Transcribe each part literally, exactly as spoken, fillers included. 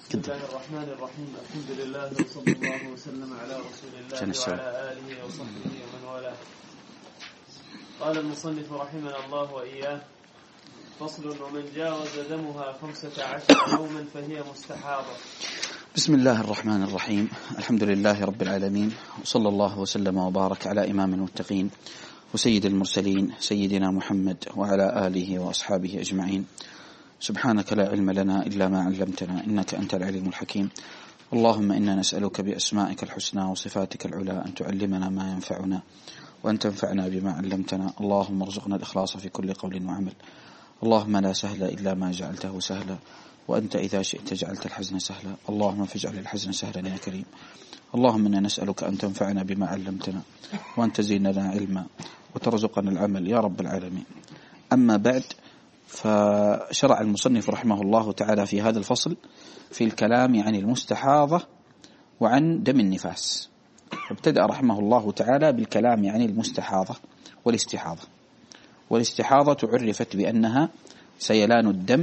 بسم الله الرحمن الرحيم. الحمد لله وصلى الله وسلم على رسول الله وعلى آله وصحبه ومن والاه. قال المصنف رحمنا الله وإياه: فصل: ومن جاوز دمها خمسة عشر يوما فهي مستحاضة. بسم الله الرحمن الرحيم. الحمد لله رب العالمين، وصلى الله وسلم وبارك على إمام المتقين وسيد المرسلين سيدنا محمد وعلى آله وأصحابه أجمعين. سبحانك لا علم لنا إلا ما علمتنا إنك أنت العليم الحكيم. اللهم إنا نسألك بأسمائك الحسنى وصفاتك العلى أن تعلمنا ما ينفعنا وأن تنفعنا بما علمتنا. اللهم ارزقنا الإخلاص في كل قول وعمل. اللهم لا سهل إلا ما جعلته سهلا، وأنت إذا شئت جعلت الحزن سهلا. اللهم فاجعل الحزن سهلا يا كريم. اللهم إنا نسألك أن تنفعنا بما علمتنا وأن تزيننا علما وترزقنا العمل يا رب العالمين. أما بعد، فشرع المصنف رحمه الله تعالى في هذا الفصل في الكلام عن المستحاضة وعن دم النفاس. ابتدأ رحمه الله تعالى بالكلام عن المستحاضة والاستحاضة. والاستحاضة عرفت بأنها سيلان الدم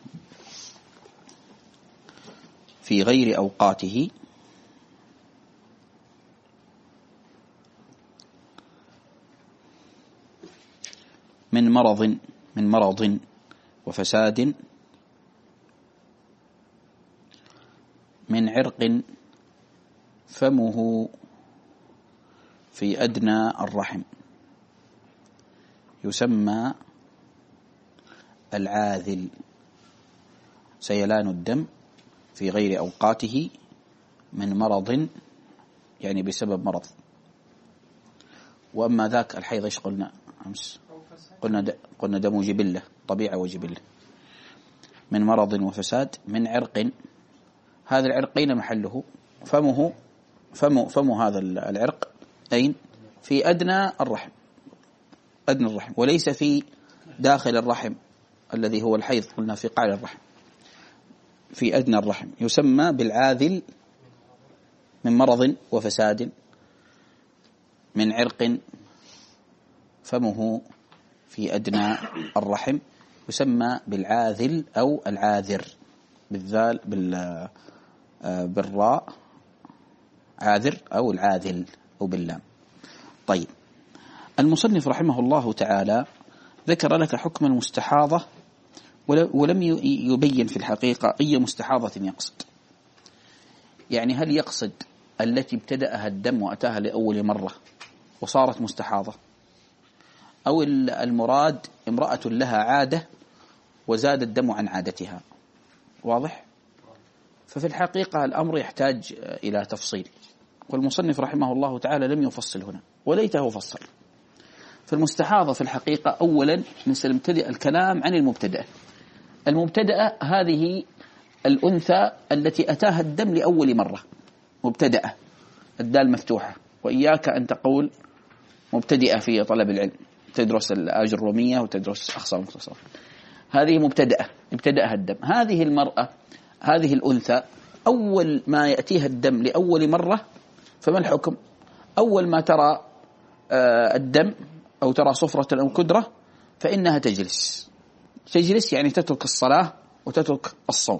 في غير أوقاته من مرض من مرض وفساد من عرق فمه في أدنى الرحم، يسمى العاذل. سيلان الدم في غير أوقاته من مرض، يعني بسبب مرض. وأما ذاك الحيض إيش قلنا أمس؟ قلنا قلنا دم جبلة، طبيعة وجبلة. من مرض وفساد من عرق، هذا العرق أين محله؟ فمه فم فم هذا العرق أين؟ في أدنى الرحم، أدنى الرحم، وليس في داخل الرحم الذي هو الحيض، قلنا في قاع الرحم، في أدنى الرحم. يسمى بالعاذل من مرض وفساد من عرق فمه في أدنى الرحم، يسمى بالعاذل أو العاذر بالذال بال بالراء، عاذر أو العاذل أو باللام. طيب، المصنف رحمه الله تعالى ذكر لك حكم المستحاضة، ولم يبين في الحقيقة أي مستحاضة يقصد. يعني هل يقصد التي ابتدأها الدم وأتاها لأول مرة وصارت مستحاضة، أو المراد امرأة لها عادة وزاد الدم عن عادتها؟ واضح؟ ففي الحقيقة الأمر يحتاج إلى تفصيل، والمصنف رحمه الله تعالى لم يفصل هنا، وليته فصل. فالمستحاضة في الحقيقة أولا نبتدئ الكلام عن المبتدأ. المبتدأ هذه الأنثى التي أتاها الدم لأول مرة، مبتدأة، الدال مفتوحة، وإياك أن تقول مبتدئة في طلب العلم، تدرس الأجرومية وتدرس أخصائية مختصرة. هذه مبتدأة، ابتدأها الدم. هذه المرأة، هذه الأنثى، أول ما يأتيها الدم لأول مرة، فما الحكم؟ أول ما ترى الدم أو ترى صفرة أو كدرة فإنها تجلس. تجلس يعني تترك الصلاة وتترك الصوم.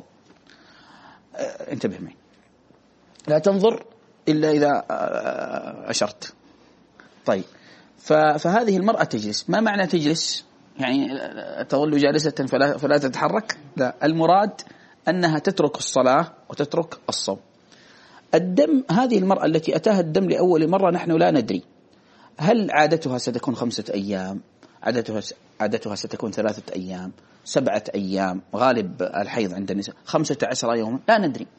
انتبه معي، لا تنظر إلا إذا أشرت. طيب، فهذه المرأة تجلس. ما معنى تجلس؟ يعني تظل جالسة فلا, فلا تتحرك؟ لا، المراد أنها تترك الصلاة وتترك الصوم. الدم، هذه المرأة التي أتاها الدم لأول مرة نحن لا ندري هل عادتها ستكون خمسة أيام، عادتها عادتها ستكون ثلاثة أيام، سبعة أيام، غالب الحيض عند النساء خمسة عشر يوما، لا ندري.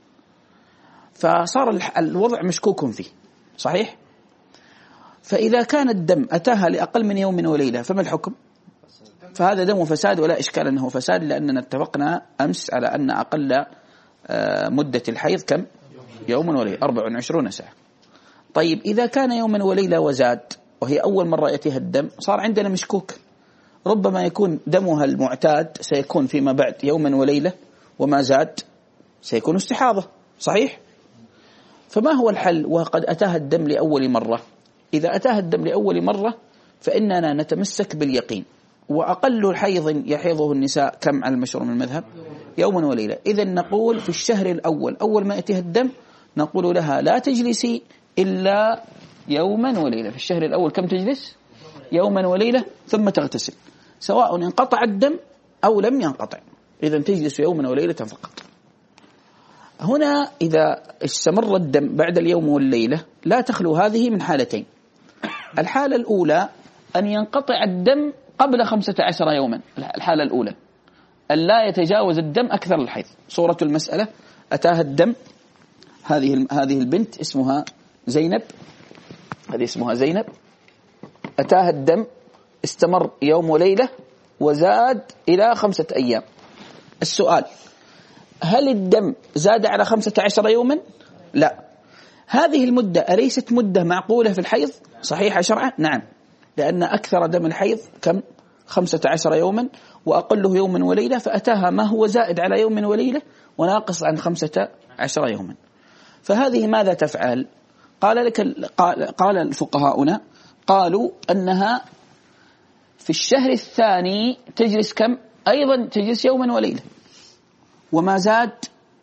فصار الوضع مشكوك فيه، صحيح؟ فإذا كان الدم أتاها لأقل من يوم وليلة فما الحكم؟ فهذا دم فساد، ولا إشكال أنه فساد، لأننا اتفقنا أمس على أن أقل مدة الحيض كم؟ يوم وليلة، أربع وعشرون ساعة. طيب، إذا كان يوما وليلة وزاد وهي أول مرة يأتيها الدم، صار عندنا مشكوك. ربما يكون دمها المعتاد سيكون فيما بعد يوما وليلة، وما زاد سيكون استحاضة، صحيح؟ فما هو الحل وقد أتاها الدم لأول مرة؟ إذا أتاها الدم لأول مرة فإننا نتمسك باليقين، وأقل حيض يحيضه النساء كم على المشهور من المذهب؟ يوما وليلة. إذن نقول في الشهر الأول أول ما يأتيها الدم نقول لها لا تجلسي إلا يوما وليلة. في الشهر الأول كم تجلس؟ يوما وليلة ثم تغتسل، سواء انقطع الدم أو لم ينقطع، إذن تجلس يوما وليلة فقط. هنا إذا استمر الدم بعد اليوم والليلة لا تخلو هذه من حالتين. الحالة الأولى أن ينقطع الدم قبل خمسة عشر يوما، الحالة الأولى أن لا يتجاوز الدم أكثر الحيض. صورة المسألة أتاها الدم، هذه هذه البنت اسمها زينب، هذه اسمها زينب، أتاها الدم استمر يوم وليلة وزاد إلى خمسة أيام. السؤال: هل الدم زاد على خمسة عشر يوما؟ لا. هذه المدة أليست مدة معقولة في الحيض صحيحة شرعا؟ نعم، لأن أكثر دم الحيض كم؟ خمسة عشر يوما، وأقله يوما وليلة، فأتاها ما هو زائد على يوم وليلة وناقص عن خمسة عشر يوما. فهذه ماذا تفعل؟ قال لك قال الفقهاؤنا قالوا أنها في الشهر الثاني تجلس كم؟ أيضا تجلس يوما وليلة، وما زاد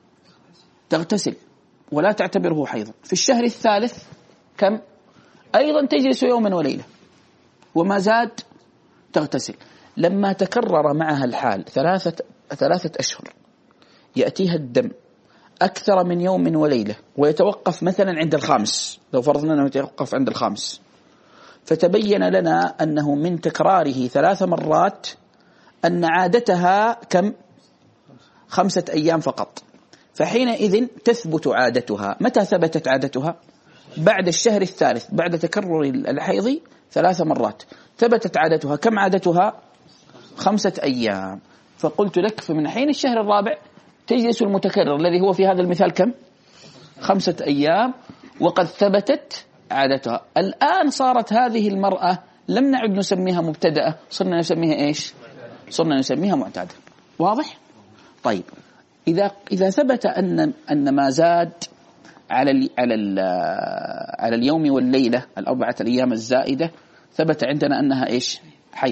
تغتسل ولا تعتبره حيضا. في الشهر الثالث كم؟ أيضا تجلس يوما وليلة، وما زاد تغتسل. لما تكرر معها الحال ثلاثة ثلاثة أشهر يأتيها الدم أكثر من يوم وليلة ويتوقف مثلا عند الخامس، لو فرضنا أنه يتوقف عند الخامس، فتبين لنا أنه من تكراره ثلاث مرات أن عادتها كم؟ خمسة أيام فقط. فحينئذ تثبت عادتها. متى ثبتت عادتها؟ بعد الشهر الثالث، بعد تكرر الحيض ثلاث مرات ثبتت عادتها. كم عادتها؟ خمسة أيام. فقلت لك فمن حين الشهر الرابع تجلس المتكرر الذي هو في هذا المثال كم؟ خمسة أيام، وقد ثبتت عادتها. الآن صارت هذه المرأة لم نعد نسميها مبتدأة، صرنا نسميها إيش؟ صرنا نسميها معتادة. واضح؟ طيب، إذا إذا ثبت أن أن ما زاد على ال على ال على اليوم والليلة الأربعة الأيام الزائدة ثبت عندنا أنها إيش؟ حيض.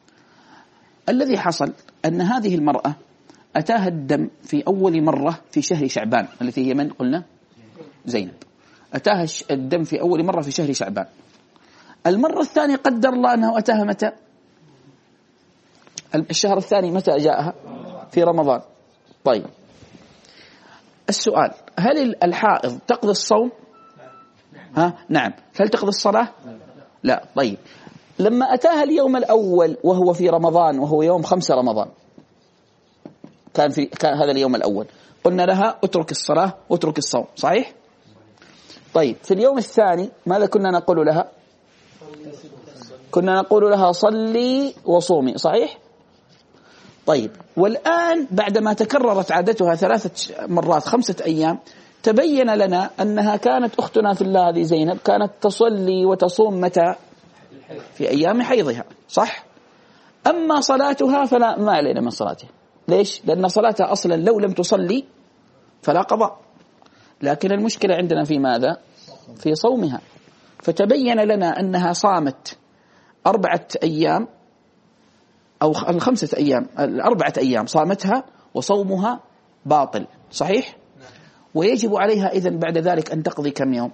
الذي حصل أن هذه المرأة أتاها الدم في أول مرة في شهر شعبان، التي هي من قلنا؟ زينب. أتاها الدم في أول مرة في شهر شعبان. المرة الثانية قدر الله أنه أتاها متى؟ الشهر الثاني متى جاءها؟ في رمضان. طيب، السؤال: هل الحائض تقضي الصوم؟ ها؟ نعم. هل تقضي الصلاة؟ لا. طيب، لما أتاها اليوم الأول وهو في رمضان وهو يوم خمسة رمضان، كان في كان هذا اليوم الأول، قلنا لها اترك الصلاة واترك الصوم، صحيح؟ طيب، في اليوم الثاني ماذا كنا نقول لها؟ كنا نقول لها صلي وصومي، صحيح؟ طيب، والآن بعدما تكررت عادتها ثلاثة مرات خمسة أيام تبين لنا أنها كانت أختنا في الله هذه زينب كانت تصلي وتصوم متى؟ في أيام حيضها، صح؟ أما صلاتها فلا ما علينا من صلاتها. ليش؟ لأن صلاتها أصلا لو لم تصلي فلا قضاء، لكن المشكلة عندنا في ماذا؟ في صومها. فتبين لنا أنها صامت أربعة أيام أو الخمسة أيام، الأربعة أيام صامتها وصومها باطل، صحيح؟ ويجب عليها إذن بعد ذلك أن تقضي كم يوم؟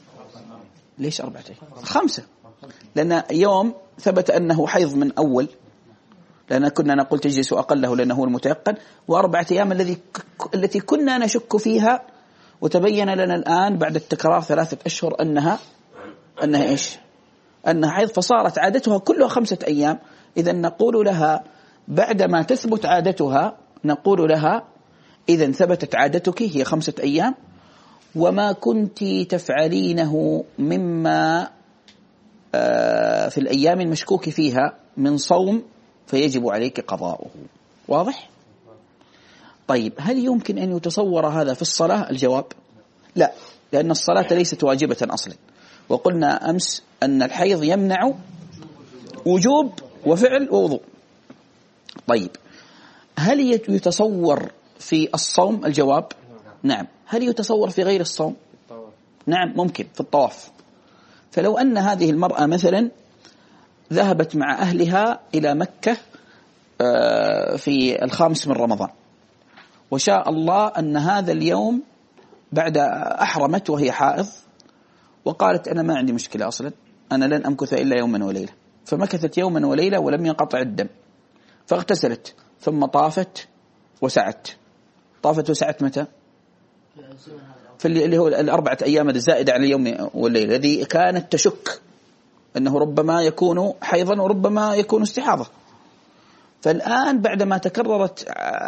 ليش أربعة أيام؟ خمسة، لأن يوم ثبت أنه حيض من أول، لأن كنا نقول تجلس أقله لأنه هو المتيقن، وأربعة أيام الذي التي كنا نشك فيها، وتبين لنا الآن بعد التكرار ثلاثة أشهر أنها أنها إيش؟ أنها حيض، فصارت عادتها كلها خمسة أيام. إذن نقول لها بعدما تثبت عادتها نقول لها إذن ثبتت عادتك هي خمسة أيام، وما كنت تفعلينه مما في الأيام المشكوك فيها من صوم فيجب عليك قضاؤه. واضح؟ طيب، هل يمكن أن يتصور هذا في الصلاة؟ الجواب لا، لأن الصلاة ليست واجبة أصلا، وقلنا أمس أن الحيض يمنع وجوب وفعل ووضوء. طيب، هل يتصور في الصوم؟ الجواب نعم. هل يتصور في غير الصوم؟ نعم، ممكن في الطواف. فلو أن هذه المرأة مثلا ذهبت مع أهلها إلى مكة في الخامس من رمضان، وشاء الله أن هذا اليوم بعد أحرمت وهي حائض، وقالت أنا ما عندي مشكلة أصلا، أنا لن أمكث إلا يوما وليلة، فمكثت يوما وليلة ولم ينقطع الدم، فاغتسلت ثم طافت وسعت. طافت وسعت متى؟ في اللي هو الأربعة أيام الزائدة على اليوم والليلة، الذي كانت تشك أنه ربما يكون حيضا وربما يكون استحاضة. فالآن بعدما تكررت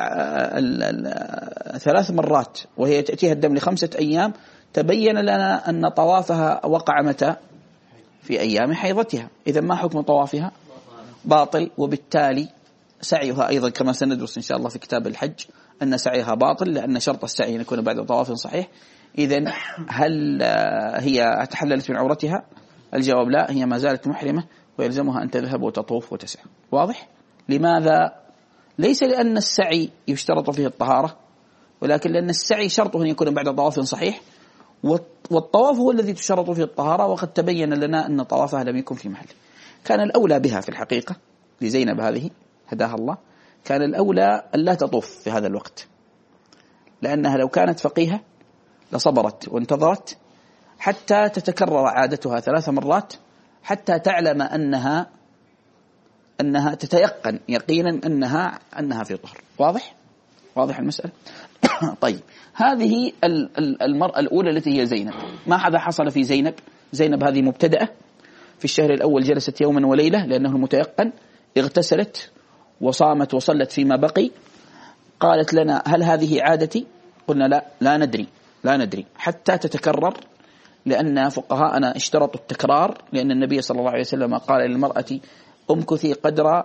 ثلاث مرات وهي تأتيها الدم لخمسة أيام، تبين لنا أن طوافها وقع متى؟ في أيام حيضتها. إذا ما حكم طوافها؟ باطل، وبالتالي سعيها أيضا كما سندرس إن شاء الله في كتاب الحج أن سعيها باطل، لأن شرط السعي أن يكون بعد طواف صحيح. إذن هل هي تحللت من عورتها؟ الجواب لا، هي ما زالت محرمة ويلزمها أن تذهب وتطوف وتسعى. واضح؟ لماذا؟ ليس لأن السعي يشترط فيه الطهارة، ولكن لأن السعي شرطه أن يكون بعد طواف صحيح، والطواف هو الذي تشترط فيه الطهارة، وقد تبين لنا أن طوافها لم يكن في محله. كان الأولى بها في الحقيقة لزينب هذه هداها الله، كان الأولى أن لا تطوف في هذا الوقت، لأنها لو كانت فقيهة لصبرت وانتظرت حتى تتكرر عادتها ثلاث مرات، حتى تعلم أنها أنها تتيقن يقينا أنها أنها في طهر. واضح؟ واضح المسألة؟ طيب، هذه المرأة الأولى التي هي زينب. ما هذا حصل في زينب؟ زينب هذه مبتدأة، في الشهر الأول جلست يوما وليلة لأنه المتيقن، اغتسلت وصامت وصلت فيما بقي. قالت لنا هل هذه عادتي؟ قلنا لا لا ندري لا ندري حتى تتكرر، لأن فقهاءنا اشترطوا التكرار، لأن النبي صلى الله عليه وسلم قال للمرأة امكثي قدر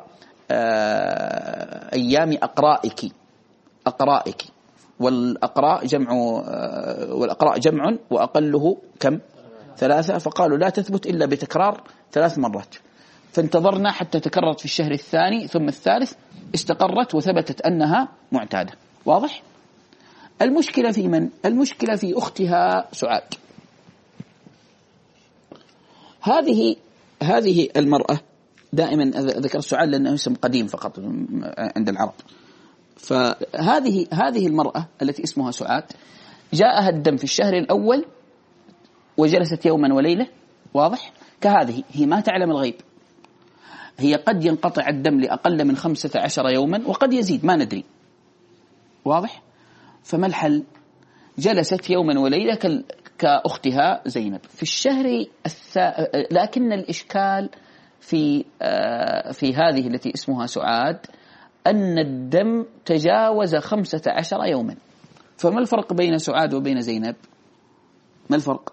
أيام أقرائك أقرائك والأقراء جمع والأقراء جمع وأقله كم؟ ثلاثة. فقالوا لا تثبت إلا بتكرار ثلاث مرات، فانتظرنا حتى تكررت في الشهر الثاني ثم الثالث، استقرت وثبتت أنها معتادة. واضح؟ المشكلة في من؟ المشكلة في أختها سعاد. هذه هذه المرأة دائما ذكر سعاد لأنه اسم قديم فقط عند العرب. فهذه هذه المرأة التي اسمها سعاد جاءها الدم في الشهر الأول وجلست يوما وليلة. واضح؟ كهذه هي ما تعلم الغيب، هي قد ينقطع الدم لأقل من خمسة عشر يوما وقد يزيد، ما ندري. واضح؟ فما الحل؟ جلست يوما وليلة كأختها زينب في الشهر الثا... لكن الإشكال في في هذه التي اسمها سعاد أن الدم تجاوز خمسة عشر يوما. فما الفرق بين سعاد وبين زينب؟ ما الفرق؟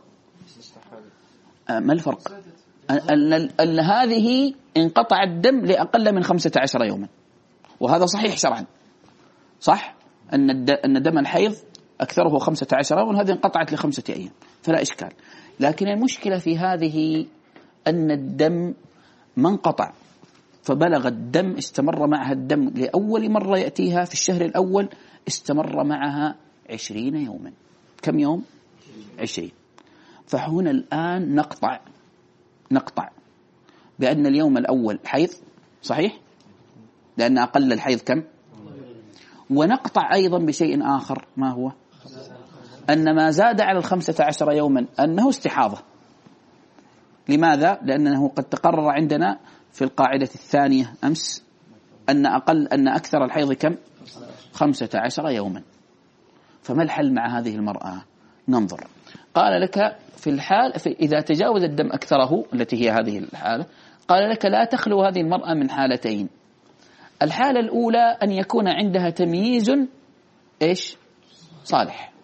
ما الفرق؟ أن, أن هذه انقطع الدم لأقل من خمسة عشر يوما، وهذا صحيح شرعا، صح؟ أن أن دم الحيض أكثره خمسة عشر يوما، وهذه انقطعت لخمسة أيام، فلا إشكال. لكن المشكلة في هذه أن الدم ما انقطع، فبلغ الدم استمر معها الدم لأول مرة يأتيها في الشهر الأول استمر معها عشرين يوما. كم يوم؟ عشرين. فهنا الآن نقطع نقطع بأن اليوم الأول حيض، صحيح؟ لأن أقل الحيض كم؟ ونقطع أيضا بشيء آخر، ما هو؟ أن ما زاد على الخمسة عشر يوما أنه استحاضة. لماذا؟ لأنه قد تقرر عندنا في القاعدة الثانية أمس أن أقل أن أكثر الحيض كم؟ خمسة عشر يوما. فما الحل مع هذه المرأة؟ ننظر. قال لك في الحال في إذا تجاوز الدم أكثره التي هي هذه الحالة، قال لك لا تخلو هذه المرأة من حالتين. الحالة الأولى أن يكون عندها تمييز إيش؟ صالح.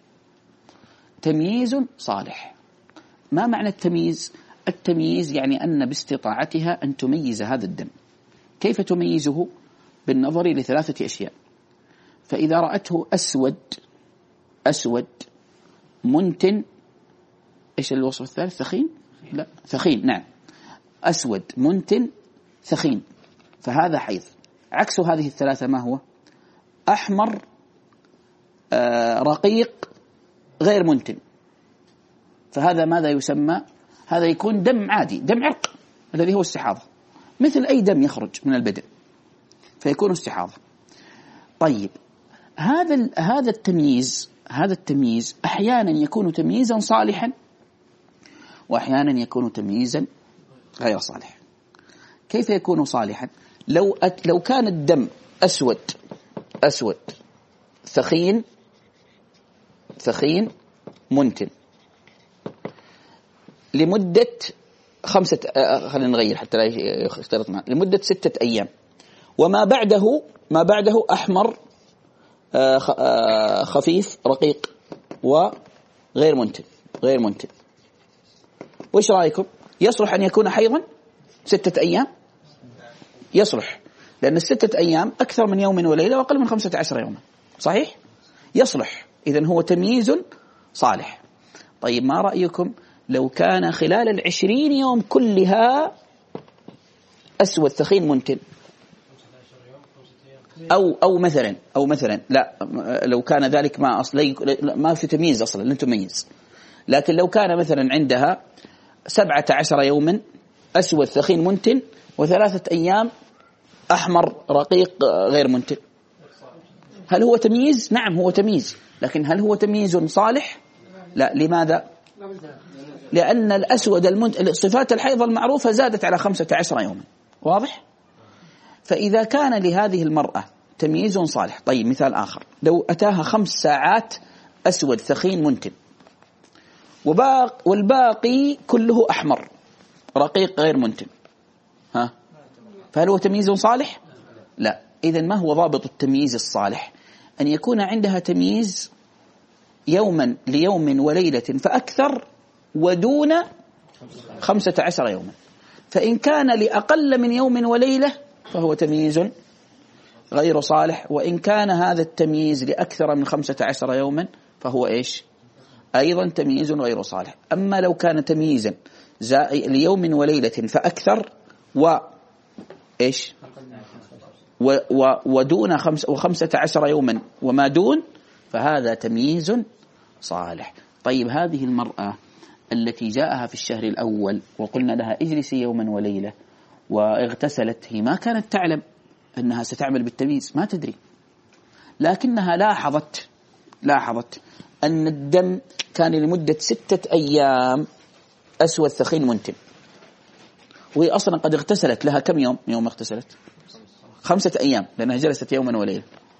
تمييز صالح. ما معنى التمييز؟ التمييز يعني أن باستطاعتها أن تميز هذا الدم. كيف تميزه؟ بالنظر لثلاثة أشياء. فإذا رأته أسود أسود منتن، إيش الوصف الثالث؟ ثخين؟ لا، ثخين، نعم، أسود منتن ثخين، فهذا حيض. عكس هذه الثلاثة ما هو؟ أحمر آه رقيق غير منتن، فهذا ماذا يسمى؟ هذا يكون دم عادي، دم عرق الذي هو استحاضة. مثل أي دم يخرج من البدن فيكون استحاضة. طيب هذا هذا التمييز هذا التمييز أحيانا يكون تمييزا صالحا وأحيانا يكون تمييزا غير صالح. كيف يكون صالحا؟ لو لو كان الدم أسود أسود ثخين ثخين منتن لمدة خمسة آه خلينا نغير حتى لا يختلط معنا، لمدة ستة أيام، وما بعده ما بعده أحمر آه آه خفيف رقيق وغير منتن غير منتن وإيش رأيكم؟ يصلح أن يكون حيضا ستة أيام؟ يصلح، لأن الستة أيام أكثر من يوم وليلة وأقل من خمسة عشر يوما، صحيح؟ يصلح، إذن هو تمييز صالح. طيب ما رأيكم لو كان خلال العشرين يوم كلها أسود ثخين منتن، أو أو مثلا أو مثلا لا لو كان ذلك ما أصلا ما في تمييز أصلا لن تميز، لكن لو كان مثلا عندها سبعة عشر يوما أسود ثخين منتن وثلاثة أيام أحمر رقيق غير منتن، هل هو تمييز؟ نعم هو تمييز، لكن هل هو تمييز صالح؟ لا. لماذا؟ لأن الأسود المنتن صفات الحيض المعروفة زادت على خمسة عشر يوما، واضح؟ فإذا كان لهذه المرأة تمييز صالح. طيب مثال آخر، لو أتاها خمس ساعات أسود ثخين منتن وباق والباقي كله أحمر رقيق غير منتن، ها فهل هو تمييز صالح؟ لا. إذن ما هو ضابط التمييز الصالح؟ أن يكون عندها تمييز يوما ليوم وليلة فأكثر ودون خمسة عشر يوما، فإن كان لأقل من يوم وليلة فهو تمييز غير صالح، وإن كان هذا التمييز لأكثر من خمسة عشر يوما فهو إيش؟ أيضا تمييز غير صالح. أما لو كان تمييزا ليوم وليلة فأكثر و إيش و و ودون خمس وخمسة عشر يوما وما دون فهذا تمييز صالح. طيب هذه المرأة التي جاءها في الشهر الأول وقلنا لها اجلسي يوما وليلة واغتسلت، هي ما كانت تعلم أنها ستعمل بالتمييز، ما تدري، لكنها لاحظت لاحظت أن الدم كان لمدة ستة أيام أسود ثخين منتن، وهي أصلا قد اغتسلت لها كم يوم؟ يوم اغتسلت خمسة أيام لأنها جلست يوما وليلة.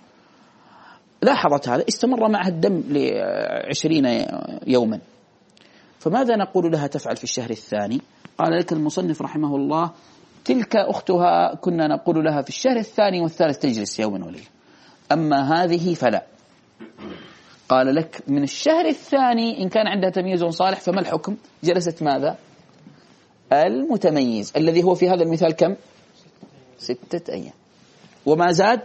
لاحظت هذا، استمر معها الدم لعشرين يوما، فماذا نقول لها تفعل في الشهر الثاني؟ قال لك المصنف رحمه الله تلك أختها كنا نقول لها في الشهر الثاني والثالث تجلس يوما وليلة، أما هذه فلا. قال لك من الشهر الثاني إن كان عندها تمييز صالح فما الحكم؟ جلست ماذا؟ المتميز الذي هو في هذا المثال كم؟ ستة أيام، وما زاد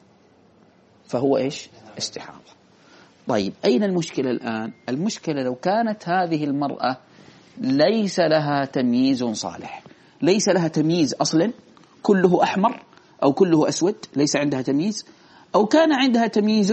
فهو إيش؟ استحاضة. طيب أين المشكلة الآن؟ المشكلة لو كانت هذه المرأة ليس لها تمييز صالح، ليس لها تمييز أصلا، كله أحمر أو كله أسود، ليس عندها تمييز، أو كان عندها تمييز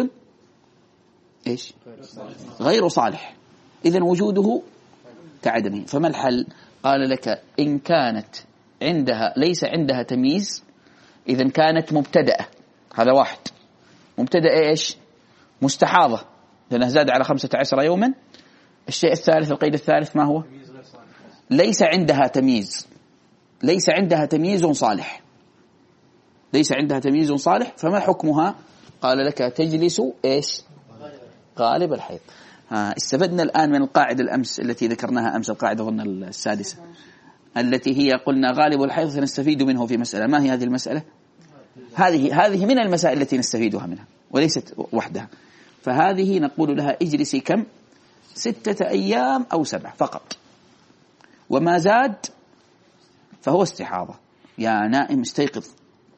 إيش؟ غير صالح، إذن وجوده كعدمه. فما الحل؟ قال لك إن كانت عندها ليس عندها تمييز إذن كانت مبتدأة، هذا واحد، مبتدأة إيش؟ مستحاضة لأنها زاد على خمسة عشر يوما. الشيء الثالث القيد الثالث ما هو؟ ليس عندها تمييز، ليس عندها تمييز صالح، ليس عندها تمييز صالح، فما حكمها؟ قال لك تجلس إيش؟ غالب الحيض. ها استفدنا الآن من القاعدة الأمس التي ذكرناها أمس، القاعدة ظن السادسة التي هي قلنا غالب الحيض سنستفيد منه في مسألة. ما هي هذه المسألة؟ هذه هذه من المسائل التي نستفيدها منها وليست وحدها. فهذه نقول لها اجلسي كم؟ ستة أيام أو سبع فقط، وما زاد فهو استحاضة. يا نائم استيقظ.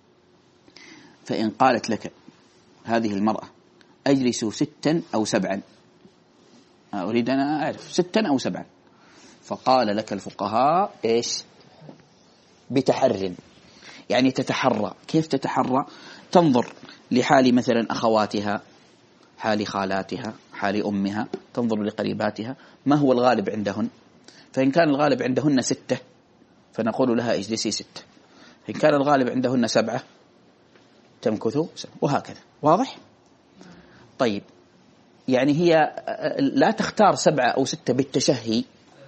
فإن قالت لك هذه المرأة أجلس ستا أو سبعا، أريد أن أعرف ستا أو سبعا، فقال لك الفقهاء إيش؟ بتحر، يعني تتحرى. كيف تتحرى؟ تنظر لحال مثلا أخواتها، حال خالاتها، حال أمها، تنظر لقريباتها ما هو الغالب عندهن، فإن كان الغالب عندهن ستة فنقول لها اجلسي ستة، إن كان الغالب عندهن سبعة تمكث سنة، وهكذا. واضح؟ طيب يعني هي لا تختار سبعة أو ستة بالتشهي،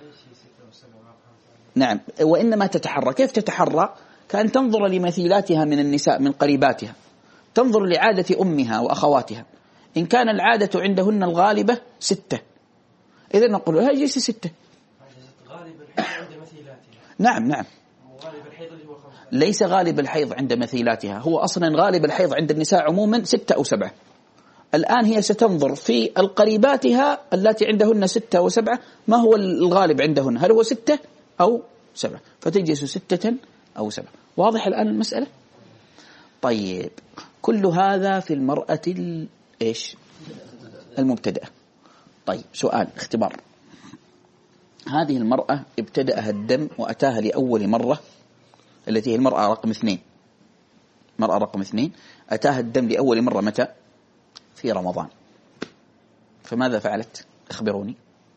نعم، وإنما تتحرى. كيف تتحرى؟ كأن تنظر لمثيلاتها من النساء من قريباتها، تنظر لعادة أمها وأخواتها. إن كان العادة عندهن الغالبة ستة، إذا نقول لها اجلسي ستة. غالب الحيض عند مثيلاتها. نعم نعم. غالب الحيض اللي هو خمسة. ليس غالب الحيض عند مثيلاتها، هو أصلا غالب الحيض عند النساء عموما ستة أو سبعة. الآن هي ستنظر في القريباتها التي عندهن ستة أو سبعة ما هو الغالب عندهن، هل هو ستة أو سبعة، فتجلس ستة أو سبعة. واضح الآن المسألة؟ طيب كل هذا في المرأة إيش المبتدأة. طيب سؤال اختبار، هذه المرأة ابتدأها الدم وأتاها لأول مرة، التي هي المرأة رقم اثنين، مرأة رقم اثنين أتاها الدم لأول مرة متى؟ في رمضان. فماذا فعلت؟ اخبروني.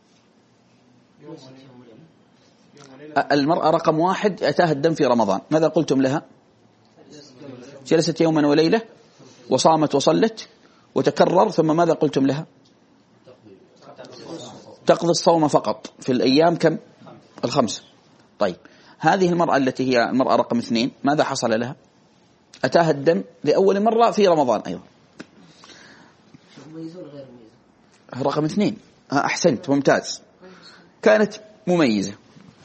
المرأة رقم واحد أتاها الدم في رمضان، ماذا قلتم لها؟ جلست يوما وليلة وصامت وصلت وتكرر، ثم ماذا قلتم لها؟ تقضي الصوم فقط في الأيام كم؟ الخمسة. طيب هذه المرأة التي هي المرأة رقم اثنين ماذا حصل لها؟ أتاها الدم لأول مرة في رمضان أيضا. رقم اثنين أحسنت ممتاز، كانت مميزة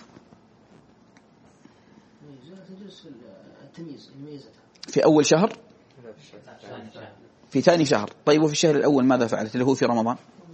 في أول شهر، في ثاني شهر. طيب وفي الشهر الأول ماذا فعلت اللي هو في رمضان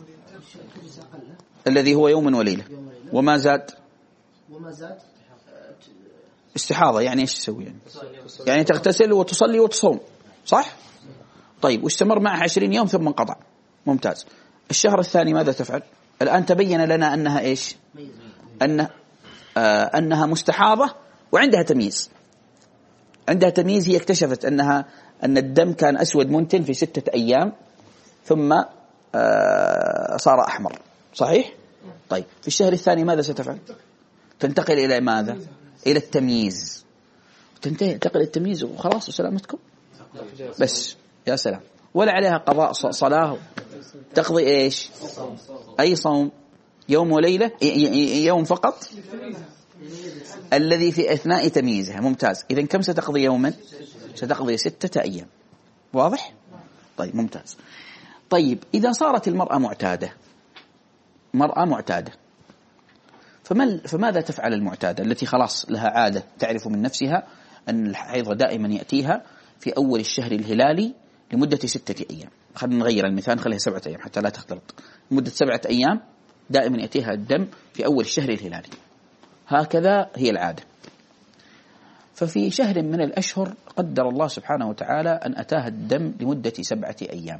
الذي هو يوم وليلة، وما زاد وما زاد استحاضة، يعني إيش تسوي؟ يعني يعني تغتسل وتصلي وتصوم، صح؟ طيب واستمر معها عشرين يوم ثم انقطع. ممتاز. الشهر الثاني ماذا تفعل؟ الآن تبين لنا أنها إيش؟ أن آه أنها مستحاضة وعندها تمييز، عندها تمييز. هي اكتشفت أنها أن الدم كان أسود منتن في ستة أيام ثم آه صار أحمر، صحيح؟ طيب في الشهر الثاني ماذا ستفعل؟ تنتقل إلى ماذا؟ إلى التمييز. تنتقل التمييز وخلاص وسلامتكم بس. يا سلام. ولا عليها قضاء صلاة، تقضي إيش؟ أي صوم؟ يوم وليلة، يوم فقط الذي في أثناء تمييزها. ممتاز. إذن كم ستقضي يوما؟ ستقضي ستة أيام. واضح؟ طيب ممتاز. طيب إذا صارت المرأة معتادة، مرأة معتادة، فما فماذا تفعل المعتادة التي خلاص لها عادة تعرف من نفسها أن الحيض دائما يأتيها في أول الشهر الهلالي لمدة ستة أيام؟ خلينا نغير المثال، خليها سبعة أيام حتى لا تختلط. مدة سبعة أيام دائما يأتيها الدم في أول الشهر الهلالي، هكذا هي العادة. ففي شهر من الأشهر قدر الله سبحانه وتعالى أن أتاها الدم لمدة سبعة أيام،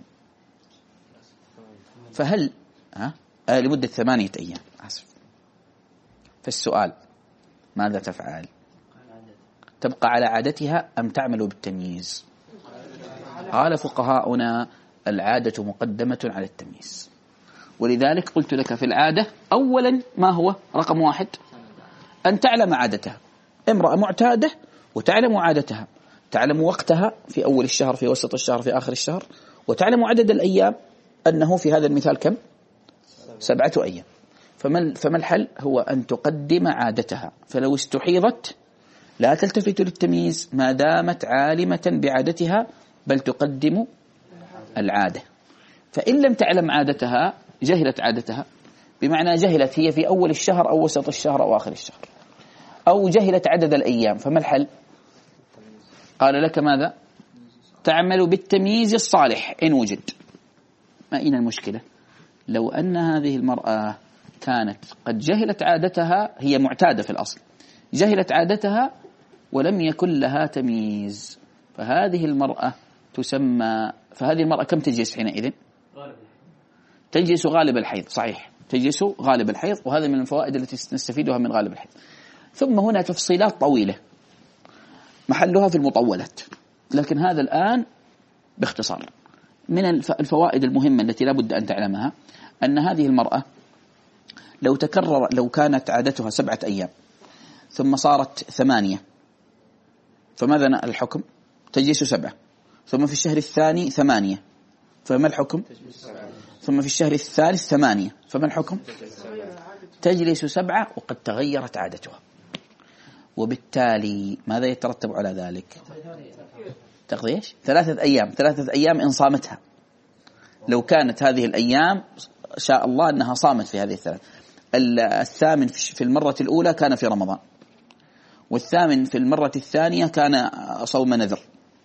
فهل ها؟ آه لمدة ثمانية أيام أسف. فالسؤال ماذا تفعل؟ تبقى على عادتها أم تعمل بالتمييز؟ قال فقهاؤنا العادة مقدمة على التمييز، ولذلك قلت لك في العادة أولا ما هو رقم واحد؟ أن تعلم عادتها. امرأة معتادة وتعلم عادتها، تعلم وقتها في أول الشهر، في وسط الشهر، في آخر الشهر، وتعلم عدد الأيام أنه في هذا المثال كم؟ سبعة أيام. فما فما الحل؟ هو أن تقدم عادتها. فلو استحيضت لا تلتفت للتمييز ما دامت عالمة بعادتها، بل تقدم العادة. فإن لم تعلم عادتها جهلت عادتها، بمعنى جهلت هي في أول الشهر أو وسط الشهر أو آخر الشهر، أو جهلت عدد الأيام، فما الحل؟ قال لك ماذا؟ تعمل بالتمييز الصالح إن وجد. ما أين المشكلة؟ لو أن هذه المرأة كانت قد جهلت عادتها، هي معتادة في الأصل، جهلت عادتها ولم يكن لها تمييز، فهذه المرأة تسمى، فهذه المرأة كم تجلس حينئذ؟ تجلس غالب الحيض، صحيح، تجلس غالب الحيض، وهذا من الفوائد التي نستفيدها من غالب الحيض. ثم هنا تفصيلات طويلة محلها في المطولات، لكن هذا الآن باختصار. من الفوائد المهمة التي لا بد أن تعلمها أن هذه المرأة لو تكرر، لو كانت عادتها سبعة أيام ثم صارت ثمانية، فماذا الحكم؟ تجلس سبعة. ثم في الشهر الثاني ثمانية، فما الحكم؟ ثم في الشهر الثالث ثمانية، فما الحكم؟ تجلس سبعة وقد تغيرت عادتها. وبالتالي ماذا يترتب على ذلك؟ تقضي ايش؟ ثلاثة أيام. ثلاثة أيام إن صامتها. لو كانت هذه الأيام شاء الله أنها صامت في هذه الثلاث. الثامن في المرة الأولى كان في رمضان، والثامن في المرة الثانية كان صوم نذر،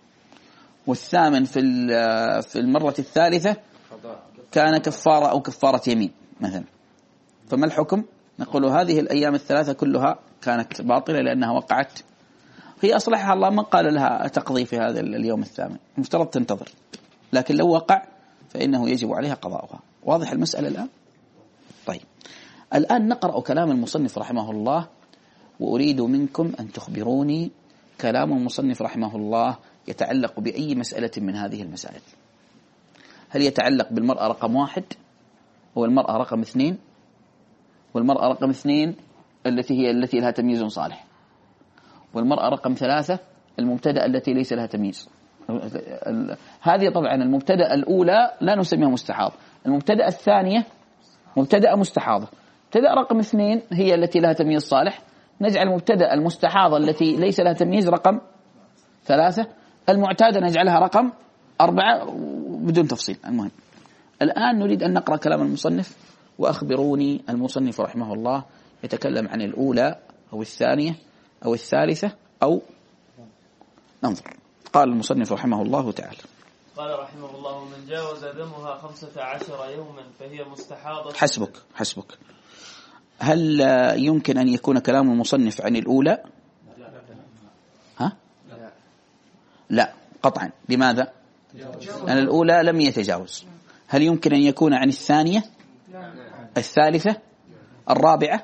والثامن في في المرة الثالثة كان كفارة أو كفارة يمين مثلا. فما الحكم؟ نقول هذه الأيام الثلاثة كلها كانت باطلة لأنها وقعت، هي أصلحها الله، ما قال لها تقضي في هذا اليوم الثامن، مفترض تنتظر، لكن لو وقع فإنه يجب عليها قضاؤها. واضح المسألة الآن؟ طيب الآن نقرأ كلام المصنف رحمه الله، وأريد منكم أن تخبروني كلام المصنف رحمه الله يتعلق بأي مسألة من هذه المسائل. هل يتعلق بالمرأة رقم واحد، والمرأة رقم اثنين، والمرأة رقم اثنين التي هي التي لها تمييز صالح، والمرأة رقم ثلاثة المبتدأ التي ليس لها تمييز. هذه طبعا المبتدأ الأولى لا نسميها مستحاض، المبتدأ الثانية مبتدأ مستحاضة، مبتدأ رقم اثنين هي التي لها تمييز صالح، نجعل مبتدأ المستحاضة التي ليس لها تمييز رقم ثلاثة، المعتادة نجعلها رقم أربعة بدون تفصيل. المهم الآن نريد أن نقرأ كلام المصنف، وأخبروني المصنف رحمه الله يتكلم عن الأولى أو الثانية أو الثالثة أو ننظر. قال المصنف رحمه الله تعالى: قال رحمه الله: من جاوز دمها خمسة عشر يوما فهي مستحاضة. حسبك حسبك. هل يمكن أن يكون كلام المصنف عن الأولى؟ ها؟ لا قطعا. لماذا؟ لأن الأولى لم يتجاوز. هل يمكن أن يكون عن الثانية، الثالثة، الرابعة؟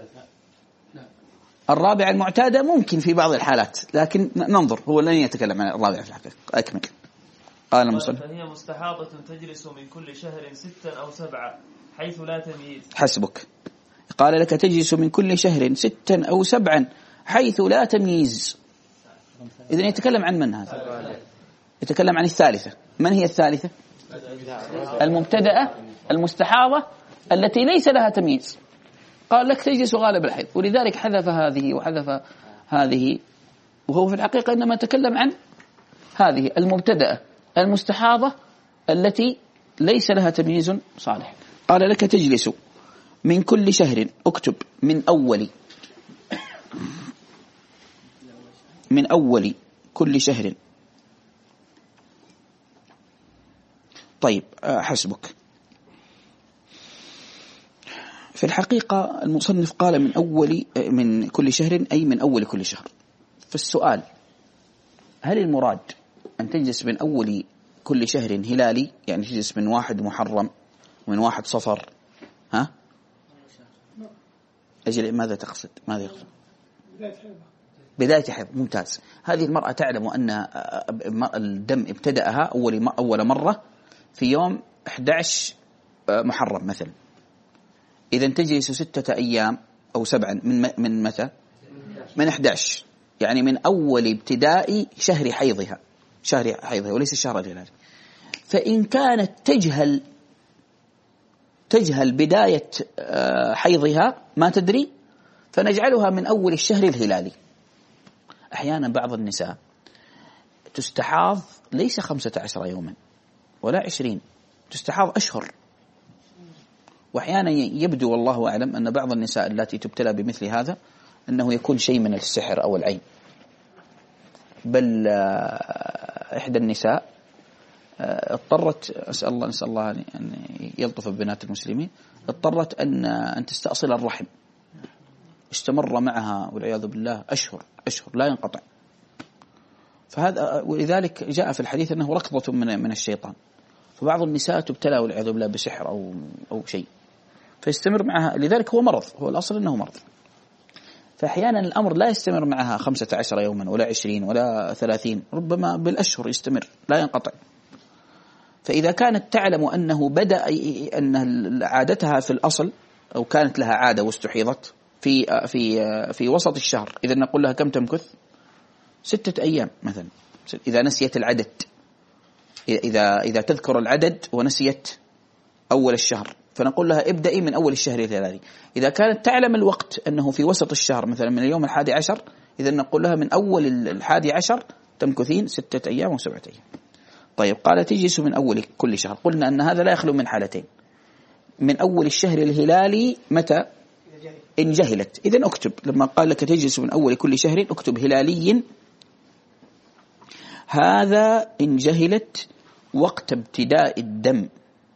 الرابعة المعتادة ممكن في بعض الحالات، لكن ننظر، هو لن يتكلم عن الرابعة في الحقيقة. أكمل. قال المصنف: فهي مستحاضة تجلس من كل شهر ستا أو سبعة حيث لا تمييز. حسبك. قال لك تجلس من كل شهر ستا أو سبعا حيث لا تمييز. إذن يتكلم عن من هذا؟ يتكلم عن الثالثة. من هي الثالثة؟ المبتدأة المستحاضة التي ليس لها تمييز. قال لك تجلس غالب الحيض، ولذلك حذف هذه وحذف هذه، وهو في الحقيقة إنما تكلم عن هذه المبتدأة المستحاضة التي ليس لها تمييز صالح. قال لك تجلس من كل شهر، اكتب من أول من أول كل شهر. طيب حسبك. في الحقيقة المصنف قال من أول من كل شهر، أي من أول كل شهر. فالسؤال: هل المراد أن تجلس من أول كل شهر هلالي، يعني تجلس من واحد محرم ومن واحد صفر؟ ها؟ أجل ماذا تقصد؟ ماذا يقصد؟ بداية حيض. ممتاز. هذه المرأة تعلم أن الدم ابتدأها أول أول مرة في يوم أحد عشر محرم مثلا، إذا تجلس ستة أيام أو سبعا من من متى؟ من أحد عشر، يعني من أول ابتداء شهر حيضها، شهر حيضها وليس الشهر الهلالي. فإن كانت تجهل تجهل بداية حيضها ما تدري، فنجعلها من أول الشهر الهلالي. أحيانا بعض النساء تستحاض ليس خمسة عشر يوما ولا عشرين، تستحاض أشهر. وأحيانا يبدو والله أعلم أن بعض النساء التي تبتلى بمثل هذا أنه يكون شيء من السحر أو العين. بل إحدى النساء اضطرت، أسأل الله نسأل الله أن يلطف ببنات المسلمين، اضطرت أن أن تستأصل الرحم، استمر معها والعياذ بالله أشهر أشهر لا ينقطع. فهذا ولذلك جاء في الحديث أنه ركضة من من الشيطان. فبعض النساء تبتلى والعياذ بالله بسحر أو أو شيء فيستمر معها، لذلك هو مرض، هو الأصل أنه مرض. فأحيانا الأمر لا يستمر معها خمسة عشر يوما ولا عشرين ولا ثلاثين، ربما بالأشهر يستمر لا ينقطع. فإذا كانت تعلم أنه بدأ أن عادتها في الأصل أو كانت لها عادة واستحيضت في في في وسط الشهر، إذا نقول لها كم تمكث؟ ستة أيام مثلا إذا نسيت العدد، إذا إذا تذكر العدد ونسيت أول الشهر فنقول لها ابدأي من أول الشهر الهلالي. إذا كانت تعلم الوقت أنه في وسط الشهر مثلا من اليوم الحادي عشر، إذا نقول لها من أول الحادي عشر تمكثين ستة أيام وسبعة أيام. طيب قال تجلس من أول كل شهر، قلنا أن هذا لا يخلو من حالتين، من أول الشهر الهلالي متى؟ إن جهلت. إذن أكتب لما قال لك تجلس من أول كل شهر أكتب هلالي، هذا إن جهلت وقت ابتداء الدم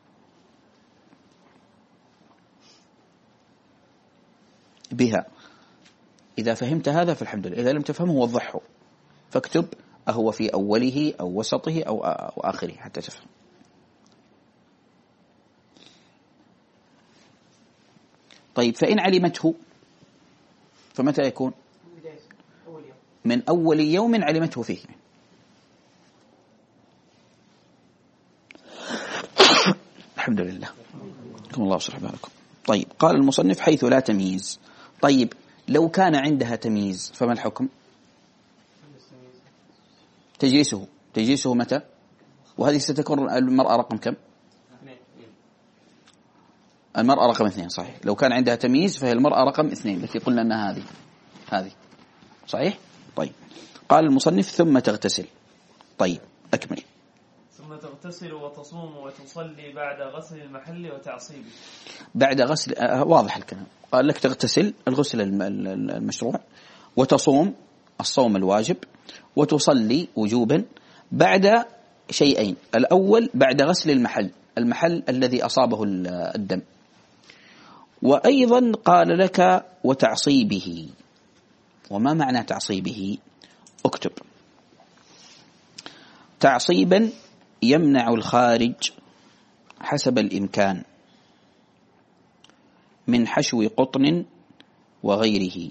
بها. إذا فهمت هذا فالحمد لله، إذا لم تفهمه وضحه، فاكتب أهو في أوله أو وسطه أو آخره حتى تفهم. طيب فإن علمته فمتى يكون؟ من أول يوم علمته فيه. الحمد لله. الله يصلح بالكم. طيب قال المصنف حيث لا تمييز. طيب لو كان عندها تمييز فما الحكم؟ تجلسه تجلسه متى؟ وهذه ستكون المرأة رقم كم؟ المرأة رقم اثنين صحيح. لو كان عندها تمييز فهي المرأة رقم اثنين التي قلنا أنها هذه هذه صحيح. طيب قال المصنف ثم تغتسل. طيب أكمل. ثم تغتسل وتصوم وتصلي بعد غسل المحل وتعصيبه. بعد غسل آه واضح الكلام. قال لك تغتسل الغسل المشروع، وتصوم الصوم الواجب، وتصلي وجوبا بعد شيئين. الأول بعد غسل المحل المحل الذي أصابه الدم، وأيضا قال لك وتعصيبه. وما معنى تعصيبه؟ اكتب تعصيبا يمنع الخارج حسب الإمكان من حشو قطن وغيره.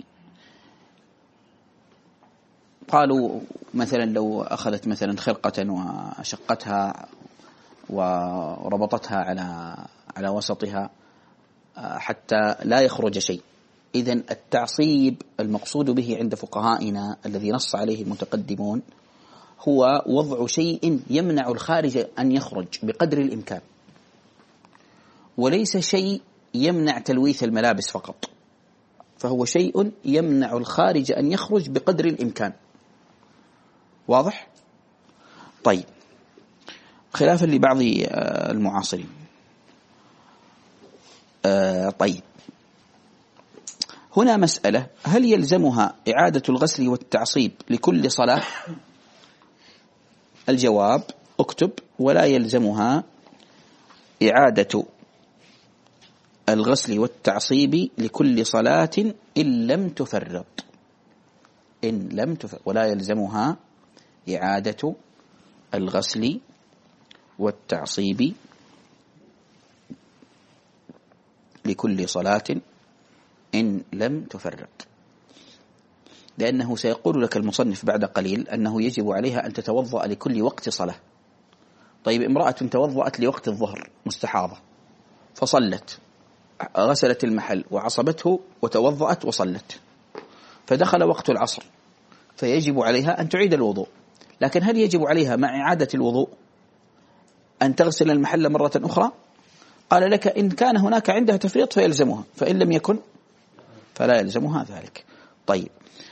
قالوا مثلا لو أخذت مثلا خرقة وشقتها وربطتها على على وسطها حتى لا يخرج شيء. إذن التعصيب المقصود به عند فقهائنا الذي نص عليه المتقدمون هو وضع شيء يمنع الخارج أن يخرج بقدر الإمكان، وليس شيء يمنع تلويث الملابس فقط، فهو شيء يمنع الخارج أن يخرج بقدر الإمكان. واضح؟ طيب خلافا لبعض المعاصرين. طيب هنا مسألة، هل يلزمها إعادة الغسل والتعصيب لكل صلاة؟ الجواب اكتب ولا يلزمها إعادة الغسل والتعصيب لكل صلاة إن لم تفرط إن لم تفرط ولا يلزمها إعادة الغسل والتعصيب لكل صلاة إن لم تفرط، لأنه سيقول لك المصنف بعد قليل أنه يجب عليها أن تتوضأ لكل وقت صلاة. طيب امرأة توضأت لوقت الظهر مستحاضة فصلت، غسلت المحل وعصبته وتوضأت وصلت، فدخل وقت العصر فيجب عليها أن تعيد الوضوء. لكن هل يجب عليها مع إعادة الوضوء أن تغسل المحل مرة أخرى؟ قال لك إن كان هناك عندها تفريط فيلزمها، فإن لم يكن فلا يلزمها ذلك. طيب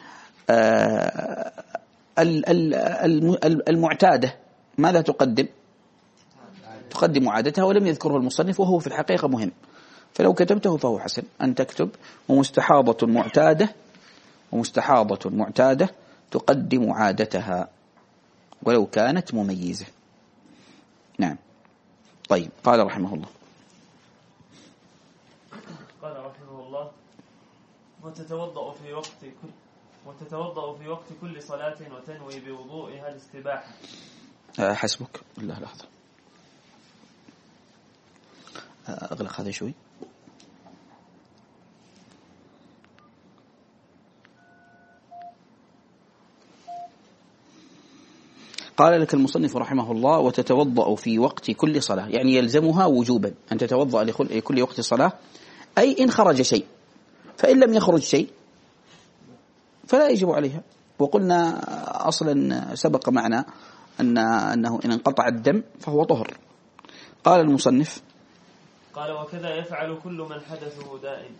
آه المعتادة ماذا تقدم؟ تقدم عادتها، ولم يذكره المصنف وهو في الحقيقة مهم، فلو كتبته فهو حسن أن تكتب ومستحاضة معتادة ومستحاضة معتادة تقدم عادتها ولو كانت مميزة. نعم. طيب قال رحمه الله قال رحمه الله وتتوضأ في وقت كل وتتوضأ في وقت كل صلاة وتنوي بوضوئها الاستباحة. أه حسبك. الله لحظة أغلق هذا شوي. قال لك المصنف رحمه الله وتتوضأ في وقت كل صلاة، يعني يلزمها وجوبا أن تتوضأ لكل وقت صلاة، أي إن خرج شيء، فإن لم يخرج شيء فلا يجب عليها. وقلنا أصلا سبق معنا أن أنه إن انقطع الدم فهو طهر. قال المصنف قال وكذا يفعل كل من حدثه دائم.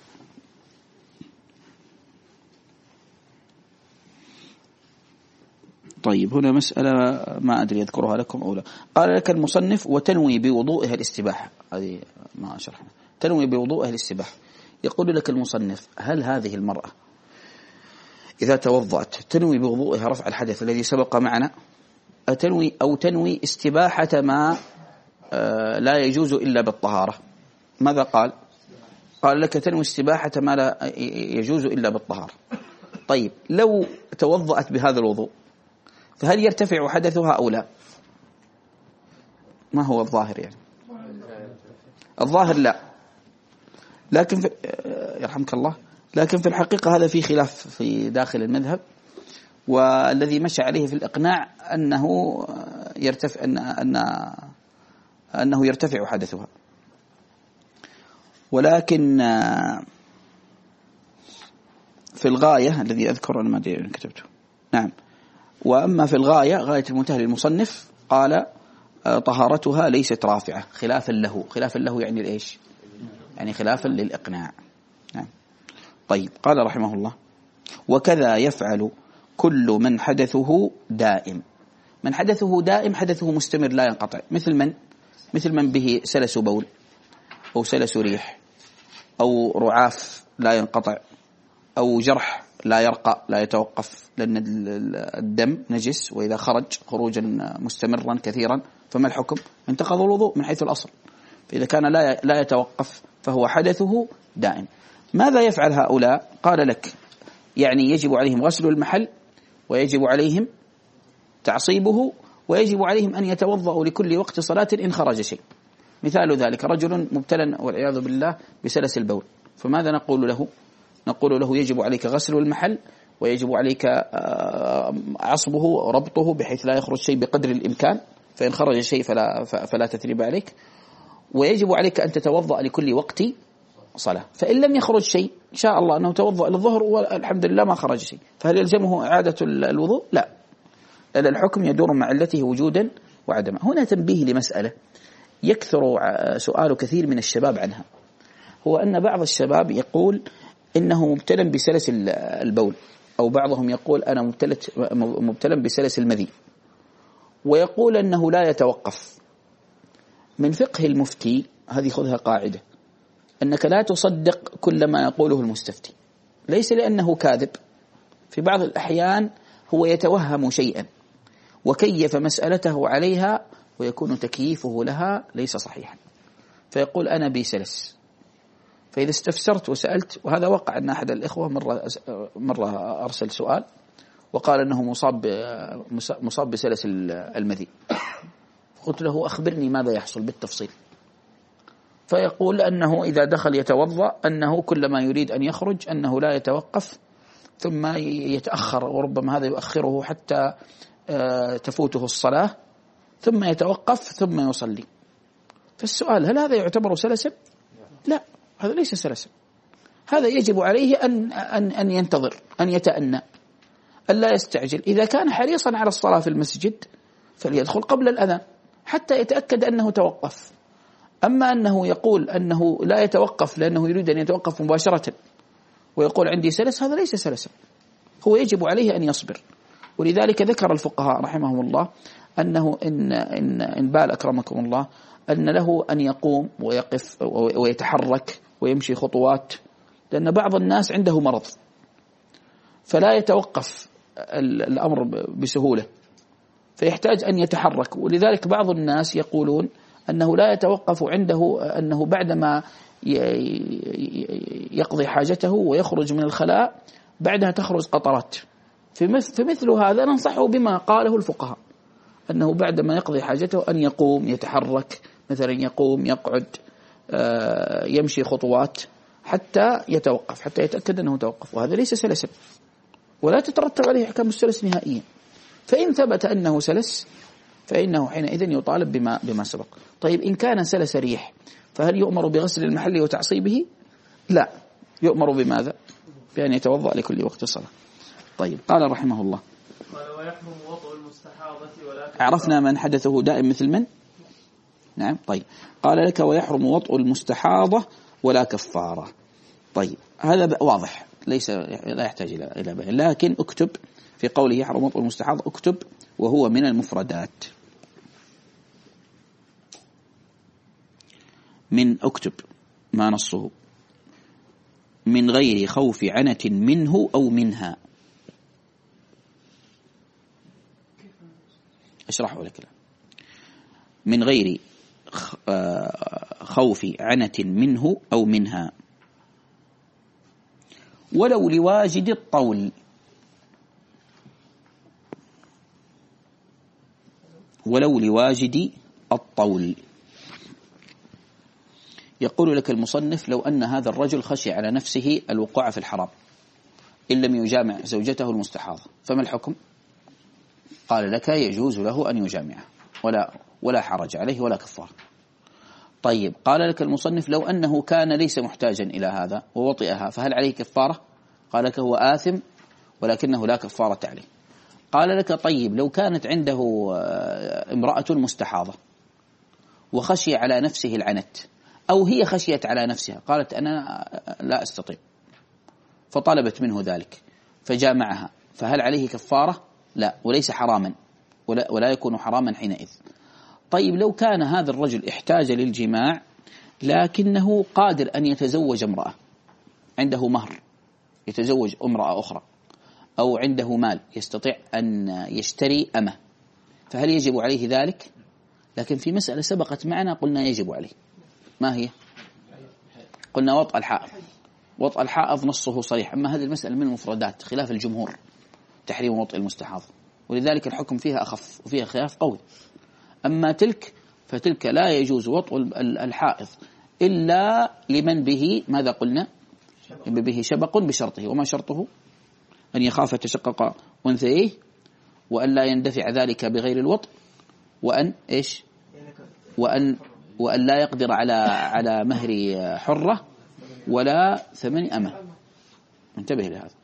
طيب هنا مسألة ما أدري أذكرها لكم أو لا. قال لك المصنف وتنوي بوضوئها الاستباحة، هذه ما شرحنا، تنوي بوضوئها الاستباحة. يقول لك المصنف هل هذه المرأة إذا توضأت تنوي بوضوئها رفع الحدث الذي سبق معنا أتنوي أو تنوي استباحة ما لا يجوز إلا بالطهارة؟ ماذا قال؟ قال لك تنوي استباحة ما لا يجوز إلا بالطهارة. طيب لو توضأت بهذا الوضوء فهل يرتفع حدثها أو لا؟ ما هو الظاهر يعني؟ الظاهر لا، لكن في يرحمك الله لكن في الحقيقة هذا في خلاف في داخل المذهب، والذي مشى عليه في الإقناع أنه يرتفع أن أن أنه يرتفع حدثها. ولكن في الغاية الذي أذكر أنا ما أدري كتبته، نعم، وأما في الغاية غاية المنتهى للمصنف قال طهارتها ليست رافعة خلافا له. خلافا له يعني الإيش؟ يعني خلافا للإقناع. نعم. طيب قال رحمه الله وكذا يفعل كل من حدثه دائم. من حدثه دائم حدثه مستمر لا ينقطع، مثل من مثل من به سلس بول أو سلس ريح أو رعاف لا ينقطع أو جرح لا يرقى لا يتوقف، لأن الدم نجس وإذا خرج خروجا مستمرا كثيرا فما الحكم؟ انتقض الوضوء من حيث الأصل. فإذا كان لا لا يتوقف فهو حدثه دائم. ماذا يفعل هؤلاء؟ قال لك يعني يجب عليهم غسل المحل ويجب عليهم تعصيبه ويجب عليهم أن يتوضأوا لكل وقت صلاة إن خرج شيء. مثال ذلك رجل مبتلى والعياذ بالله بسلس البول، فماذا نقول له؟ نقول له يجب عليك غسل المحل ويجب عليك عصبه ربطه بحيث لا يخرج شيء بقدر الإمكان، فإن خرج شيء فلا, فلا تثريب عليك، ويجب عليك أن تتوضأ لكل وقت صلاة. فإن لم يخرج شيء إن شاء الله أنه توضأ للظهر والحمد لله ما خرج شيء، فهل يلزمه إعادة الوضوء؟ لا، لأن الحكم يدور مع علته وجودا وعدما. هنا تنبيه لمسألة يكثر سؤال كثير من الشباب عنها، هو أن بعض الشباب يقول إنه مبتلى بسلس البول، أو بعضهم يقول أنا مبتلى بسلس المذي، ويقول أنه لا يتوقف. من فقه المفتي هذه خذها قاعدة، أنك لا تصدق كل ما يقوله المستفتي، ليس لأنه كاذب، في بعض الأحيان هو يتوهم شيئا وكيف مسألته عليها ويكون تكييفه لها ليس صحيحا، فيقول أنا بي سلس. فإذا استفسرت وسألت، وهذا وقع أن أحد الإخوة مرة, مرة أرسل سؤال وقال أنه مصاب مصاب بسلس المذي، فقلت له أخبرني ماذا يحصل بالتفصيل، فيقول أنه إذا دخل يتوضأ أنه كل ما يريد أن يخرج أنه لا يتوقف ثم يتأخر، وربما هذا يؤخره حتى تفوته الصلاة ثم يتوقف ثم يصلي. فالسؤال هل هذا يعتبر سلسا؟ لا، هذا ليس سلسا، هذا يجب عليه أن, أن, أن ينتظر، أن يتأنى، أن لا يستعجل. إذا كان حريصا على الصلاة في المسجد فليدخل قبل الأذان حتى يتأكد أنه توقف. أما أنه يقول أنه لا يتوقف لأنه يريد أن يتوقف مباشرة ويقول عندي سلس، هذا ليس سلسا، هو يجب عليه أن يصبر. ولذلك ذكر الفقهاء رحمهم الله أنه إن, إن, إن بال أكرمكم الله أن له أن يقوم ويقف ويتحرك ويمشي خطوات، لأن بعض الناس عنده مرض فلا يتوقف الأمر بسهولة فيحتاج أن يتحرك. ولذلك بعض الناس يقولون أنه لا يتوقف عنده، أنه بعدما يقضي حاجته ويخرج من الخلاء بعدها تخرج قطرات. فمثل هذا ننصحه بما قاله الفقهاء، أنه بعدما يقضي حاجته أن يقوم يتحرك، مثلا يقوم يقعد يمشي خطوات حتى يتوقف، حتى يتأكد أنه توقف، وهذا ليس سلسا ولا تترتب عليه أحكام السلس نهائيا. فإن ثبت أنه سلس فإنه حينئذ يطالب بما, بما سبق. طيب إن كان سلس ريح فهل يؤمر بغسل المحل وتعصيبه؟ لا، يؤمر بماذا؟ بأن يتوضأ لكل وقت صلاة. طيب قال رحمه الله قال ويحرم وطء المستحاضة ولا عرفنا من حدثه دائم مثل من؟ نعم. طيب قال لك ويحرم وطء المستحاضة ولا كفارة. طيب هذا واضح ليس لا يحتاج إلى إلى بيان، لكن اكتب في قوله يحرم وطء المستحاضة اكتب وهو من المفردات. من اكتب ما نصه من غير خوف عنة منه أو منها. أشرحه لك الآن. من غير خوف عنة منه أو منها ولو لواجد الطول، ولو لواجد الطول. يقول لك المصنف لو أن هذا الرجل خشي على نفسه الوقوع في الحرام إن لم يجامع زوجته المستحاضة فما الحكم؟ قال لك يجوز له أن يجامعها ولا ولا حرج عليه ولا كفارة. طيب قال لك المصنف لو أنه كان ليس محتاجا إلى هذا ووطئها فهل عليه كفارة؟ قال لك هو آثم ولكنه لا كفارة عليه. قال لك طيب لو كانت عنده امرأة مستحاضة وخشي على نفسه العنت أو هي خشيت على نفسها قالت أنا لا أستطيع فطلبت منه ذلك فجامعها فهل عليه كفارة؟ لا، وليس حراما ولا, ولا يكون حراما حينئذ. طيب لو كان هذا الرجل احتاج للجماع لكنه قادر أن يتزوج امرأة، عنده مهر يتزوج امرأة أخرى أو عنده مال يستطيع أن يشتري أمة، فهل يجب عليه ذلك؟ لكن في مسألة سبقت معنا قلنا يجب عليه، ما هي؟ قلنا وطأ الحائض. وطأ الحائض نصه صريح، أما هذه المسألة من المفردات خلاف الجمهور تحريم وطأ المستحاضة، ولذلك الحكم فيها أخف وفيها خلاف قوي. أما تلك فتلك لا يجوز وطأ الحائض إلا لمن به ماذا قلنا؟ به شبق بشرطه، وما شرطه؟ أن يخاف تشقق أنثيه وأن لا يندفع ذلك بغير الوطء وأن إيش؟ وأن وأن لا يقدر على على مهر حرة ولا ثمن أمة. انتبه لهذا.